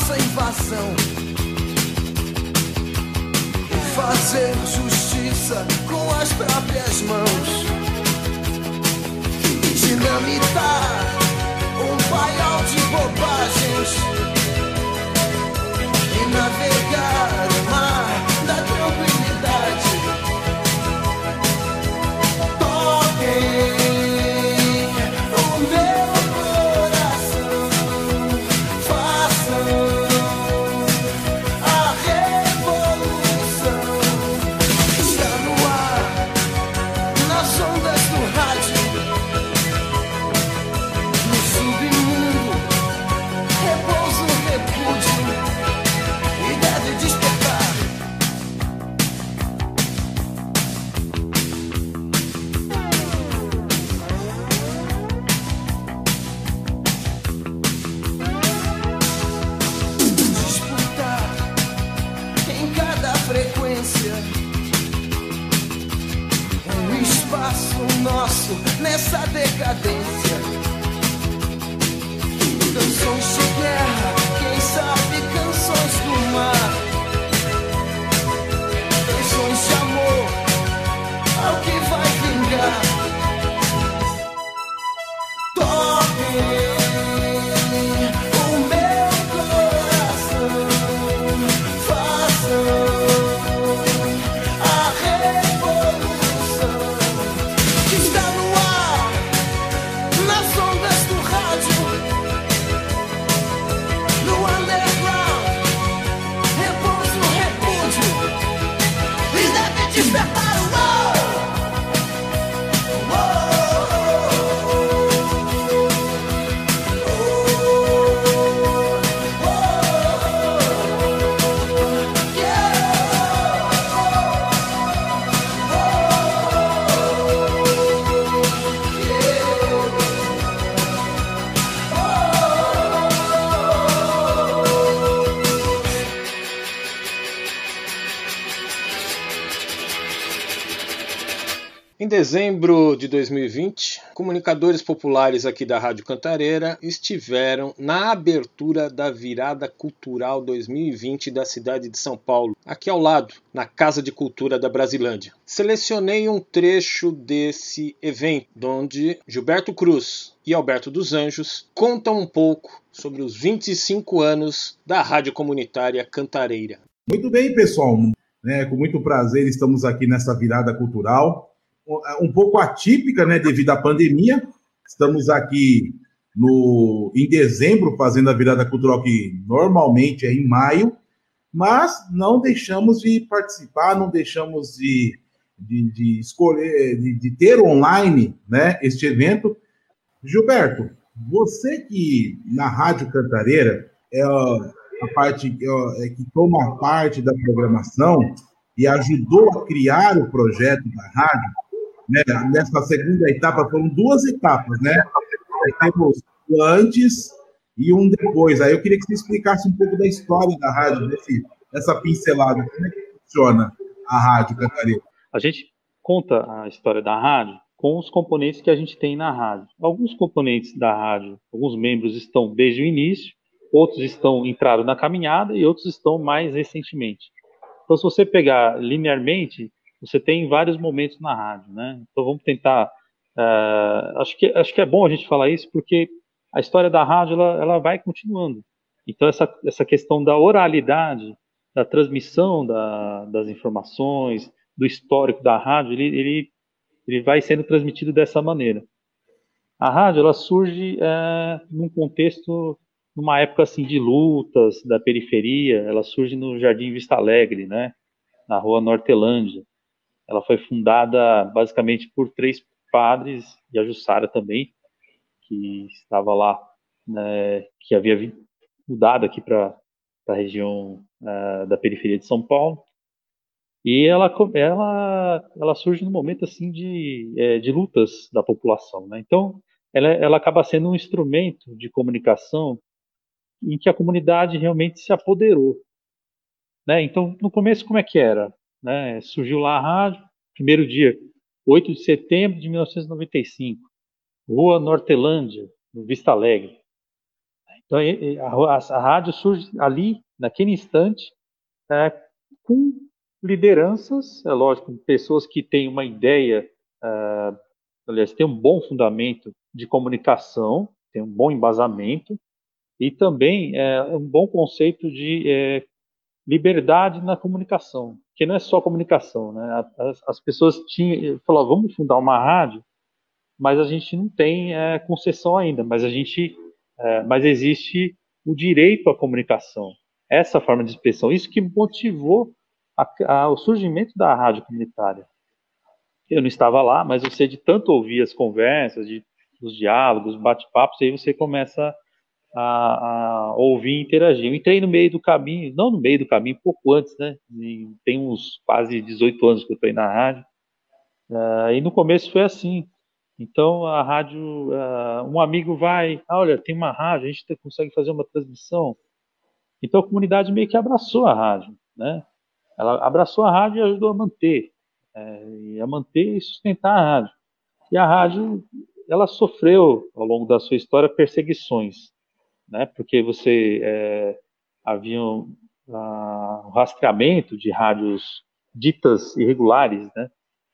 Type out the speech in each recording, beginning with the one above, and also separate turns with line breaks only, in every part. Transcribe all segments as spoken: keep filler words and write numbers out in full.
nossa invasão e fazer justiça com as próprias mãos. Dinamitar um paiol de bobagens e navegar o mar da tranquilidade. Toquem o meu coração, façam a revolução. Está no ar, nas ondas do rádio, no submundo repousa o repúdio e deve despertar. Disputar em cada frequência um espaço nosso nessa decadência. Canções de guerra, quem sabe canções do mar, canções de amor ao que vai vingar. Toquem o meu coração, façam a revolução. Está no ar, nas ondas do rádio, no underground, repousa o repúdio e deve despertar o mal.
Em dezembro de dois mil e vinte, comunicadores populares aqui da Rádio Cantareira estiveram na abertura da Virada Cultural dois mil e vinte da cidade de São Paulo, aqui ao lado, na Casa de Cultura da Brasilândia. Selecionei um trecho desse evento, onde Gilberto Cruz e Alberto dos Anjos contam um pouco sobre os vinte e cinco anos da Rádio Comunitária Cantareira.
Muito bem, pessoal. É, com muito prazer estamos aqui nessa Virada Cultural, um pouco atípica, né, devido à pandemia. Estamos aqui no, em dezembro, fazendo a Virada Cultural, que normalmente é em maio, mas não deixamos de participar, não deixamos de, de, de escolher, de, de ter online, né, este evento. Gilberto, você que na Rádio Cantareira é a parte é, que toma parte da programação e ajudou a criar o projeto da rádio, né? Nessa segunda etapa, foram duas etapas, né? Temos o antes e um depois. Aí eu queria que você explicasse um pouco da história da rádio, desse, dessa pincelada. Como é que funciona a Rádio Cantareira?
A gente conta a história da rádio com os componentes que a gente tem na rádio. Alguns componentes da rádio, alguns membros estão desde o início, outros estão entraram na caminhada e outros estão mais recentemente. Então, se você pegar linearmente, você tem vários momentos na rádio, né? Então vamos tentar. Uh, acho que acho que é bom a gente falar isso porque a história da rádio ela, ela vai continuando. Então essa essa questão da oralidade, da transmissão da, das informações, do histórico da rádio, ele ele ele vai sendo transmitido dessa maneira. A rádio ela surge uh, num contexto, numa época assim de lutas da periferia. Ela surge no Jardim Vista Alegre, né? Na Rua Nortelândia. Ela foi fundada basicamente por três padres, e a Jussara também, que estava lá, né, que havia mudado aqui para a região uh, da periferia de São Paulo. E ela, ela, ela surge num momento assim, de, é, de lutas da população, né? Então, ela, ela acaba sendo um instrumento de comunicação em que a comunidade realmente se apoderou, né? Então, no começo, como é que era? Né? Surgiu lá a rádio, primeiro dia, oito de setembro de mil novecentos e noventa e cinco, Rua Nortelândia, no Vista Alegre. Então, a, a, a rádio surge ali, naquele instante, é, com lideranças, é lógico, pessoas que têm uma ideia, é, aliás, têm um bom fundamento de comunicação, tem um bom embasamento, e também é, um bom conceito de é, liberdade na comunicação, que não é só comunicação, né? As, as pessoas tinham, falavam, vamos fundar uma rádio, mas a gente não tem é, concessão ainda, mas a gente, é, mas existe o direito à comunicação, essa forma de expressão, isso que motivou a, a, o surgimento da rádio comunitária. Eu não estava lá, mas eu sei de tanto ouvir as conversas, de, os diálogos, bate-papos, aí você começa a, a ouvir e interagir. Eu entrei no meio do caminho, não no meio do caminho, pouco antes, né? E tem uns quase dezoito anos que eu estou aí na rádio. Uh, e no começo foi assim. Então a rádio, uh, um amigo vai, ah, olha, tem uma rádio, a gente consegue fazer uma transmissão. Então a comunidade meio que abraçou a rádio, né? Ela abraçou a rádio e ajudou a manter, é, e a manter e sustentar a rádio. E a rádio, ela sofreu ao longo da sua história perseguições, né? Porque você é, havia um, um rastreamento de rádios ditas irregulares, né?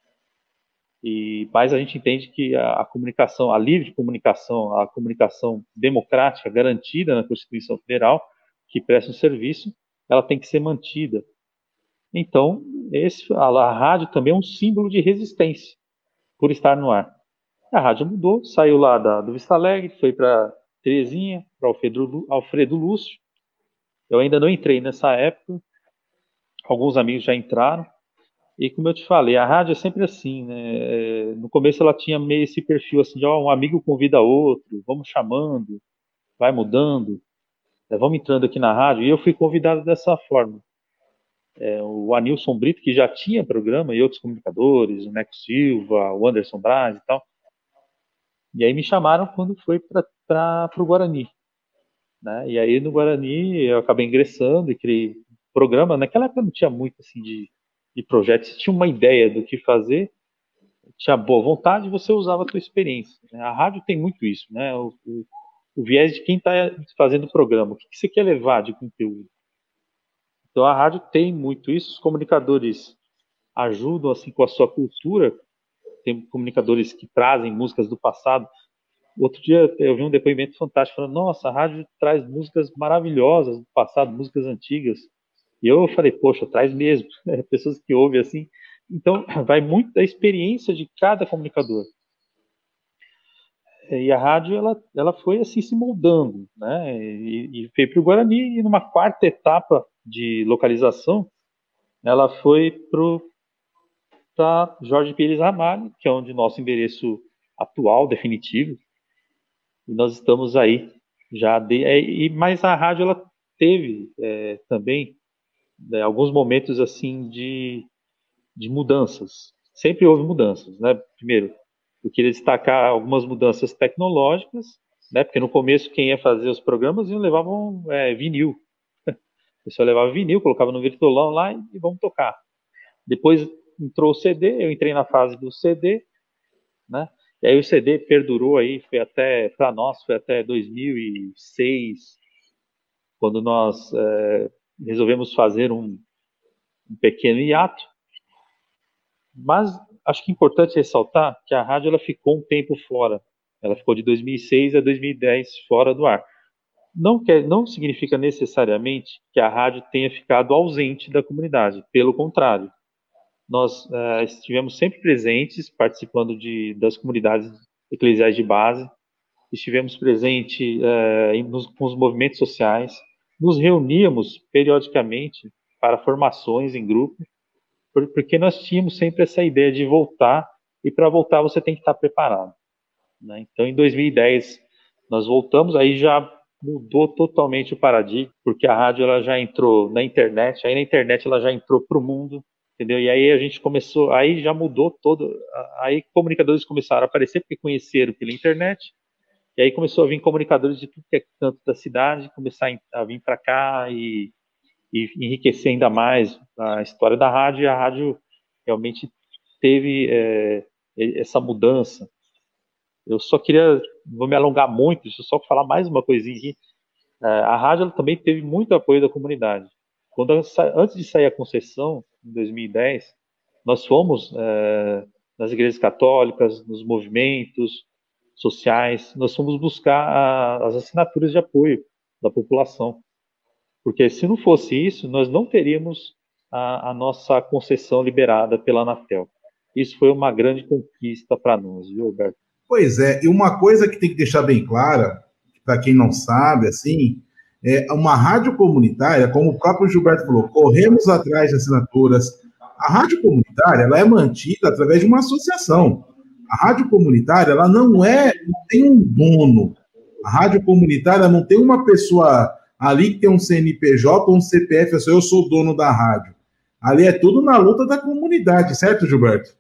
E mas a gente entende que a, a comunicação, a livre comunicação, a comunicação democrática garantida na Constituição Federal, que presta um serviço, ela tem que ser mantida. Então, esse, a, a rádio também é um símbolo de resistência por estar no ar. A rádio mudou, saiu lá da, do Vista Alegre, foi para Terezinha, para Alfredo, Alfredo Lúcio. Eu ainda não entrei nessa época, alguns amigos já entraram. E como eu te falei, a rádio é sempre assim, né? No começo ela tinha meio esse perfil assim, de ó, um amigo convida outro, vamos chamando, vai mudando, é, vamos entrando aqui na rádio. E eu fui convidado dessa forma. É, o Anilson Brito, que já tinha programa, e outros comunicadores, o Neco Silva, o Anderson Braz e tal. E aí me chamaram quando foi para o Guarani. Né? E aí no Guarani eu acabei ingressando e criei programa. Naquela época não tinha muito assim de, de projetos, você tinha uma ideia do que fazer, tinha boa vontade, você usava a sua experiência. Né? A rádio tem muito isso, né? O, o, o viés de quem está fazendo o programa. O que, que você quer levar de conteúdo? Então a rádio tem muito isso. Os comunicadores ajudam assim com a sua cultura. Tem comunicadores que trazem músicas do passado. Outro dia eu vi um depoimento fantástico falando, nossa, a rádio traz músicas maravilhosas do passado, músicas antigas. E eu falei, poxa, traz mesmo. Pessoas que ouvem assim. Então, vai muito da experiência de cada comunicador. E a rádio, ela, ela foi assim se moldando, né? E, e veio para o Guarani, e numa quarta etapa de localização, ela foi para Jorge Pires Ramalho, que é onde nosso endereço atual, definitivo. E nós estamos aí já de, é, e mas a rádio ela teve é, também né, alguns momentos assim de, de mudanças. Sempre houve mudanças, né? Primeiro, eu queria destacar algumas mudanças tecnológicas, né? Porque no começo quem ia fazer os programas iam levavam é, vinil. A pessoa levava vinil, colocava no virtualão lá e, e vamos tocar. Depois entrou o C D, eu entrei na fase do C D, né? E aí o C D perdurou aí, foi até, para nós, foi até dois mil e seis, quando nós é, resolvemos fazer um, um pequeno hiato. Mas acho que é importante ressaltar que a rádio ela ficou um tempo fora. Ela ficou de dois mil e seis a dois mil e dez fora do ar. Não, quer, não significa necessariamente que a rádio tenha ficado ausente da comunidade. Pelo contrário, nós uh, estivemos sempre presentes, participando de, das comunidades eclesiais de base, estivemos presentes uh, nos, com os movimentos sociais, nos reuníamos periodicamente para formações em grupo, porque nós tínhamos sempre essa ideia de voltar, e para voltar você tem que estar preparado. Né? Então, em dois mil e dez, nós voltamos, aí já mudou totalmente o paradigma, porque a rádio ela já entrou na internet, aí na internet ela já entrou para o mundo, entendeu? E aí a gente começou, aí já mudou todo, aí comunicadores começaram a aparecer porque conheceram pela internet, e aí começou a vir comunicadores de tudo que é canto da cidade, começar a vir para cá e, e enriquecer ainda mais a história da rádio, e a rádio realmente teve é, essa mudança. Eu só queria, não vou me alongar muito, deixa eu só falar mais uma coisinha aqui. É, a rádio ela também teve muito apoio da comunidade. Quando antes de sair a concessão, em dois mil e dez, nós fomos é, nas igrejas católicas, nos movimentos sociais, nós fomos buscar a, as assinaturas de apoio da população. Porque se não fosse isso, nós não teríamos a, a nossa concessão liberada pela Anatel. Isso foi uma grande conquista para nós, viu, Alberto?
Pois é, e uma coisa que tem que deixar bem clara, para quem não sabe, assim, é uma rádio comunitária, como o próprio Gilberto falou, corremos atrás de assinaturas. A rádio comunitária, ela é mantida através de uma associação. A rádio comunitária, ela não é, não tem um dono. A rádio comunitária não tem uma pessoa ali que tem um C N P J ou um C P F, assim, eu sou o dono da rádio. Ali é tudo na luta da comunidade, certo, Gilberto?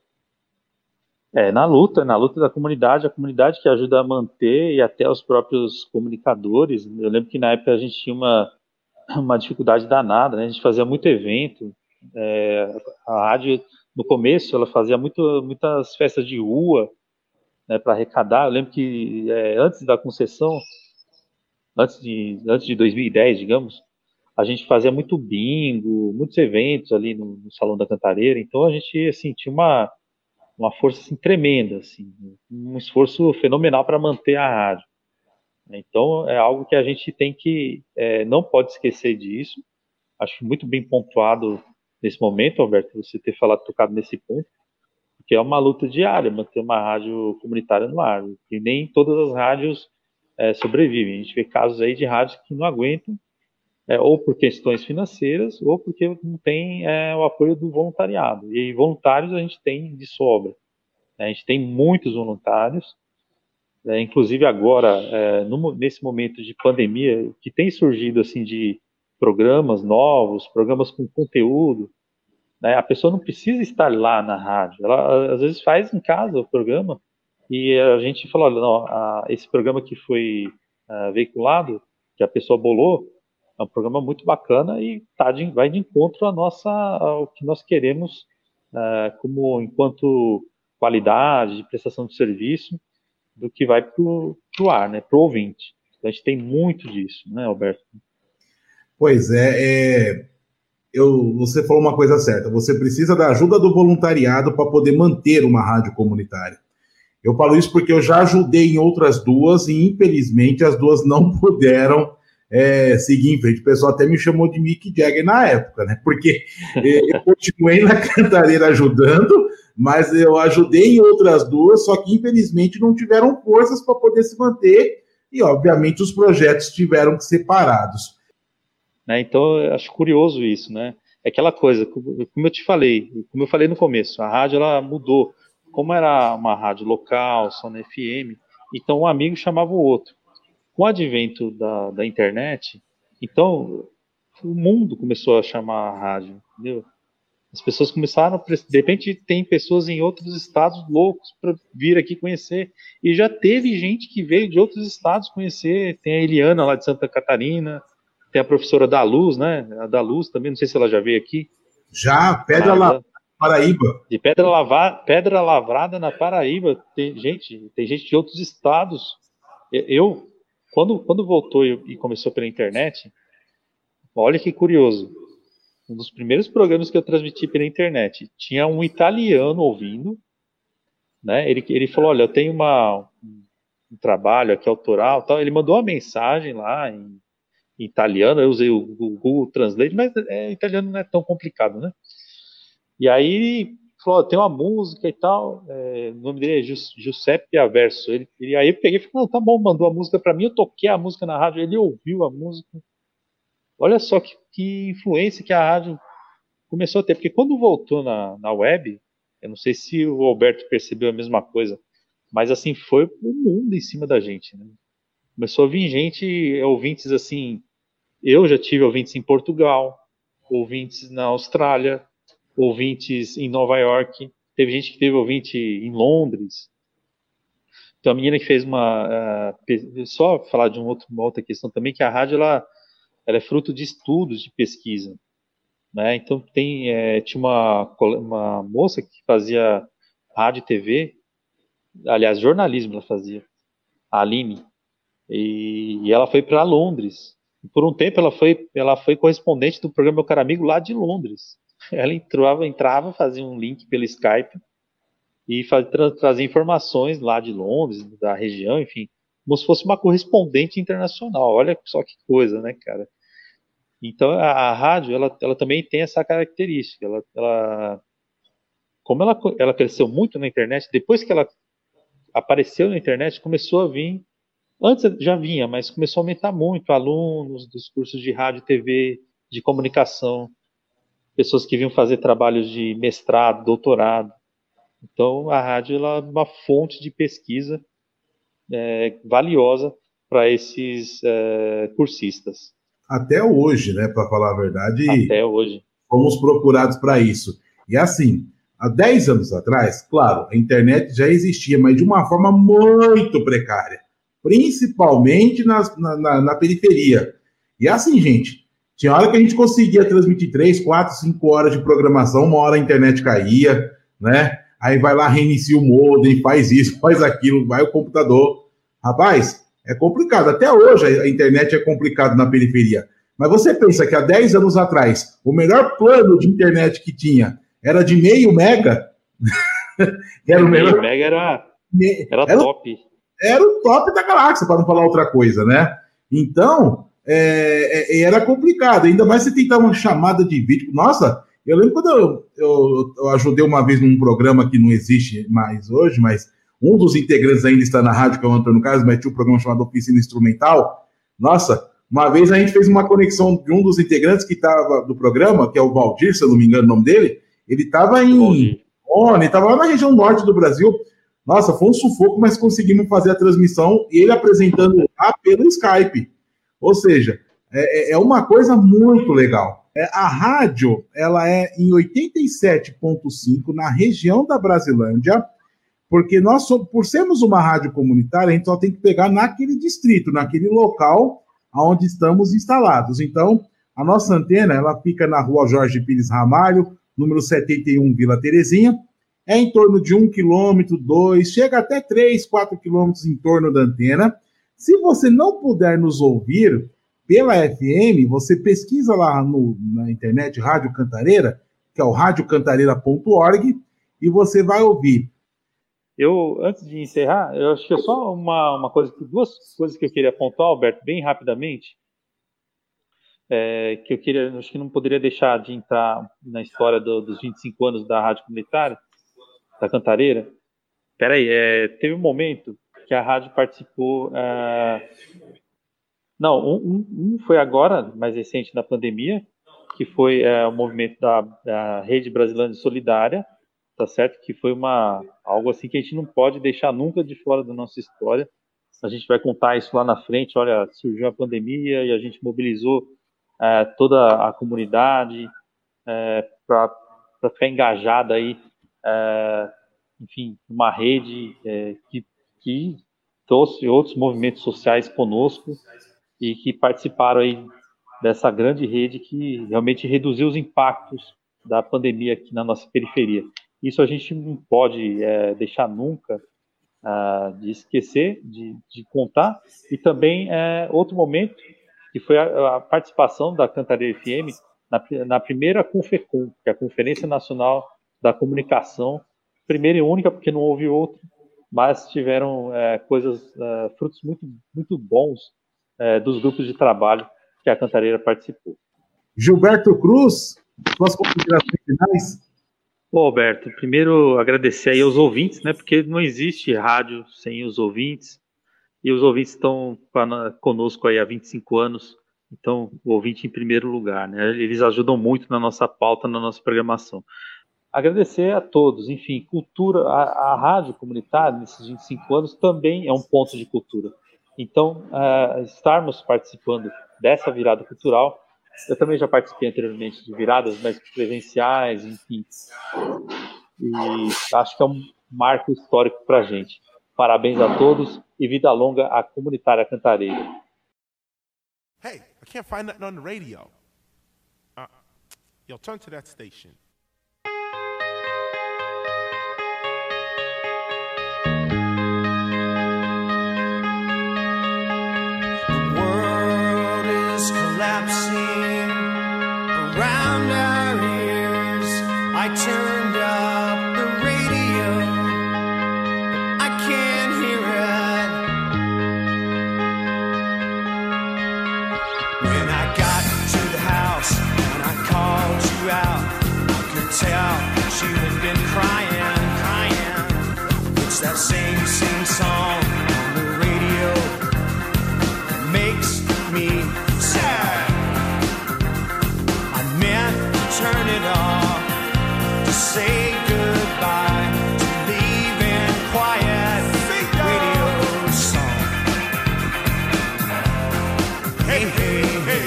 É, na luta, na luta da comunidade, a comunidade que ajuda a manter e até os próprios comunicadores. Eu lembro que na época a gente tinha uma, uma dificuldade danada, né? A gente fazia muito evento, é, a rádio, no começo, ela fazia muito, muitas festas de rua, né, para arrecadar. Eu lembro que é, antes da concessão, antes de, antes de dois mil e dez, digamos, a gente fazia muito bingo, muitos eventos ali no, no Salão da Cantareira, então a gente, assim, tinha uma, uma força, assim, tremenda, assim, um esforço fenomenal para manter a rádio. Então, é algo que a gente tem que, é, não pode esquecer disso. Acho muito bem pontuado nesse momento, Alberto, você ter falado, tocado nesse ponto, porque é uma luta diária manter uma rádio comunitária no ar, e nem todas as rádios é, sobrevivem. A gente vê casos aí de rádios que não aguentam, é, ou por questões financeiras, ou porque não tem é, o apoio do voluntariado. E voluntários a gente tem de sobra. A gente tem muitos voluntários, é, inclusive agora, é, no, nesse momento de pandemia, que tem surgido assim de programas novos, programas com conteúdo, né? A pessoa não precisa estar lá na rádio, ela às vezes faz em casa o programa, e a gente falou, olha, não, a, esse programa que foi a, veiculado, que a pessoa bolou, é um programa muito bacana e tá de, vai de encontro a nossa, ao que nós queremos, a, como enquanto qualidade de prestação de serviço, do que vai para o ar, né, para o ouvinte. Então, a gente tem muito disso, né, Alberto?
Pois é, é eu, você falou uma coisa certa, você precisa da ajuda do voluntariado para poder manter uma rádio comunitária. Eu falo isso porque eu já ajudei em outras duas e, infelizmente, as duas não puderam é, seguir em frente. O pessoal até me chamou de Mick Jagger na época, né? Porque é, eu continuei na Cantareira ajudando, mas eu ajudei em outras duas, só que, infelizmente, não tiveram forças para poder se manter e, obviamente, os projetos tiveram que ser parados.
Né, então, eu acho curioso isso, né? É aquela coisa, como eu te falei, como eu falei no começo, a rádio ela mudou. Como era uma rádio local, só na F M, então um amigo chamava o outro. Com o advento da, da internet, então o mundo começou a chamar a rádio, entendeu? As pessoas começaram, de repente tem pessoas em outros estados loucos para vir aqui conhecer, e já teve gente que veio de outros estados conhecer, tem a Eliana lá de Santa Catarina, tem a professora da Luz, né? A da Luz também, não sei se ela já veio aqui.
Já, Pedra lá, Paraíba.
De Pedra, Lava, Pedra Lavrada na Paraíba, tem gente, tem gente de outros estados. Eu, quando, quando voltou e começou pela internet, olha que curioso. Um dos primeiros programas que eu transmiti pela internet, tinha um italiano ouvindo, né? Ele, ele falou, olha, eu tenho uma, um trabalho aqui autoral, tal. Ele mandou uma mensagem lá em em italiano, eu usei o Google Translate, mas é, italiano não é tão complicado, né? E aí falou, tem uma música e tal, é, o nome dele é Giuseppe Averso. Ele, ele, aí eu peguei e falei, não, tá bom, mandou a música para mim, eu toquei a música na rádio, ele ouviu a música. Olha só que, que influência que a rádio começou a ter, porque quando voltou na, na web, eu não sei se o Alberto percebeu a mesma coisa, mas assim, foi o mundo em cima da gente, né? Começou a vir gente, ouvintes assim, eu já tive ouvintes em Portugal, ouvintes na Austrália, ouvintes em Nova York, teve gente que teve ouvinte em Londres. Então a menina que fez uma, uh, só falar de um outro, uma outra questão também, que a rádio ela, ela é fruto de estudos, de pesquisa, né? Então tem, é, tinha uma, uma moça que fazia rádio e T V, aliás, jornalismo ela fazia, a Aline, E, e ela foi para Londres, Por um tempo ela foi, ela foi correspondente do programa Meu Caro Amigo lá de Londres. Ela entrava, entrava, fazia um link pelo Skype e faz, tra, trazia informações lá de Londres, da região, enfim, como se fosse uma correspondente internacional. Olha só que coisa, né, cara? Então a, a rádio, ela, ela também tem essa característica. Ela, ela, como ela, ela cresceu muito na internet, depois que ela apareceu na internet, começou a vir, antes já vinha, mas começou a aumentar muito alunos dos cursos de rádio e T V, de comunicação, pessoas que vinham fazer trabalhos de mestrado, doutorado. Então, a rádio ela é uma fonte de pesquisa é, valiosa para esses é, cursistas.
Até hoje, né, para falar a verdade,
Até hoje.
Fomos procurados para isso. E assim, há dez anos atrás, claro, a internet já existia, mas de uma forma muito precária, principalmente nas, na, na, na periferia. E assim, gente, tinha hora que a gente conseguia transmitir três, quatro, cinco horas de programação, uma hora a internet caía, né? Aí vai lá, reinicia o modem, faz isso, faz aquilo, vai o computador. Rapaz, é complicado. Até hoje a internet é complicado na periferia. Mas você pensa que há dez anos atrás, o melhor plano de internet que tinha era de meio mega?
Era o melhor. Meio mega era, era, era top.
Era o top da galáxia, para não falar outra coisa, né? Então, é, é, era complicado. Ainda mais se tentar uma chamada de vídeo. Nossa, eu lembro quando eu, eu, eu ajudei uma vez num programa que não existe mais hoje, mas um dos integrantes ainda está na rádio, que é o Antônio Carlos, mas tinha um programa chamado Oficina Instrumental. Nossa, uma vez a gente fez uma conexão de um dos integrantes que estava do programa, que é o Valdir, se eu não me engano o nome dele. Ele estava em Oni, estava lá na região norte do Brasil. Nossa, foi um sufoco, mas conseguimos fazer a transmissão e ele apresentando lá pelo Skype. Ou seja, é, é uma coisa muito legal. É, a rádio, ela é em oitenta e sete ponto cinco na região da Brasilândia, porque nós, por sermos uma rádio comunitária, a gente só tem que pegar naquele distrito, naquele local onde estamos instalados. Então, a nossa antena, ela fica na rua Jorge Pires Ramalho, número setenta e um, Vila Terezinha. É em torno de um quilômetro, dois, chega até três, quatro quilômetros em torno da antena. Se você não puder nos ouvir pela F M, você pesquisa lá no, na internet Rádio Cantareira, que é o rádio cantareira ponto org, e você vai ouvir.
Eu, antes de encerrar, eu acho que é só uma, uma coisa, duas coisas que eu queria apontar, Alberto, bem rapidamente, é, que eu queria, acho que não poderia deixar de entrar na história do, dos vinte e cinco anos da Rádio Comunitária, da Cantareira. Peraí, é, teve um momento que a rádio participou... É, não, um, um foi agora, mais recente, na pandemia, que foi é, o movimento da, da Rede Brasilândia Solidária, tá certo? Que foi uma, algo assim que a gente não pode deixar nunca de fora da nossa história. A gente vai contar isso lá na frente. Olha, surgiu a pandemia e a gente mobilizou é, toda a comunidade é, para ficar engajada aí, é, enfim, uma rede é, que, que trouxe outros movimentos sociais conosco e que participaram aí dessa grande rede que realmente reduziu os impactos da pandemia aqui na nossa periferia. Isso a gente não pode é, deixar nunca uh, de esquecer, de, de contar. E também é, outro momento, que foi a, a participação da Cantareira F M na, na primeira Confecom, que é a Conferência Nacional da Comunicação, primeira e única, porque não houve outra, mas tiveram é, coisas, é, frutos muito, muito bons é, dos grupos de trabalho que a Cantareira participou.
Gilberto Cruz, suas considerações finais?
Ô, Alberto, primeiro agradecer aí aos ouvintes, né, porque não existe rádio sem os ouvintes, e os ouvintes estão conosco aí há vinte e cinco anos, então o ouvinte em primeiro lugar, né, eles ajudam muito na nossa pauta, na nossa programação. Agradecer a todos, enfim, cultura, a, a rádio comunitária nesses vinte e cinco anos também é um ponto de cultura, então uh, estarmos participando dessa virada cultural. Eu também já participei anteriormente de viradas mais presenciais, enfim. E acho que é um marco histórico para a gente. Parabéns a todos e vida longa à Comunitária Cantareira.
Hey, I can't find nothing on the radio. Uh, yo, turn to that station.
The world is round our ears. I turned up the radio, I can't hear it. When I got to the house and I called you out, I could tell you had been crying, crying. It's that same, same song on the radio that makes me sad. I meant to turn it off, to say goodbye, to leave in quiet radio song. Hey, hey, hey.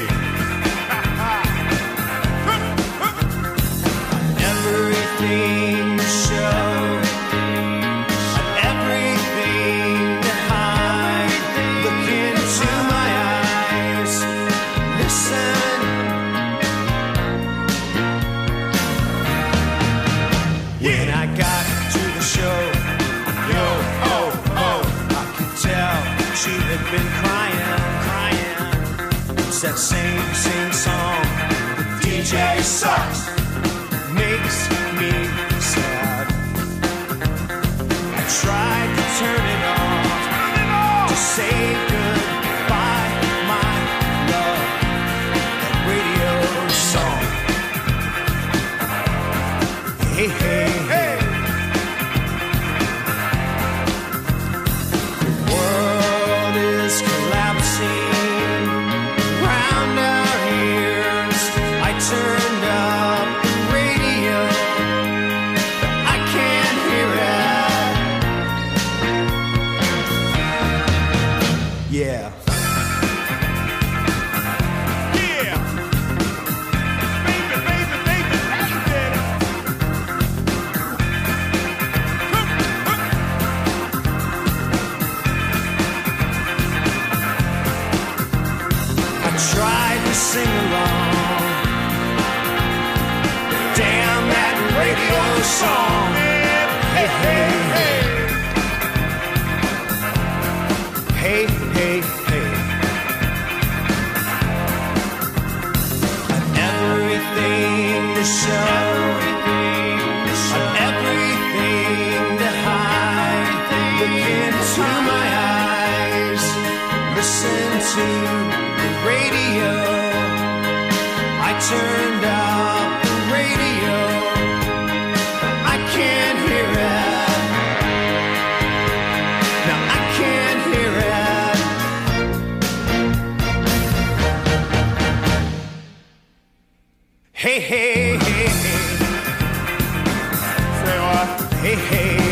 Everything you show, everything to hide. Look into my eyes, listen. When I got to the show, yo, oh, oh, I could tell she had been crying, crying. It's that same, same song. The D J sucks, makes me sad. I tried to turn it off, to say goodbye, my love. That radio song. Hey, hey, hey. The world is collapsing round our ears. I turned up the radio, but I can't hear it. Yeah.
Yeah. Baby, baby, baby, baby.
I tried to sing along. Damn that radio song. Hey, hey, hey. Hey, hey, hey. And everything to show, and everything to hide. Look into my eyes, listen to the radio. I turned up the radio, I can't hear it. Now I can't hear it. Hey, hey, hey, hey.
Say what?
Hey, hey.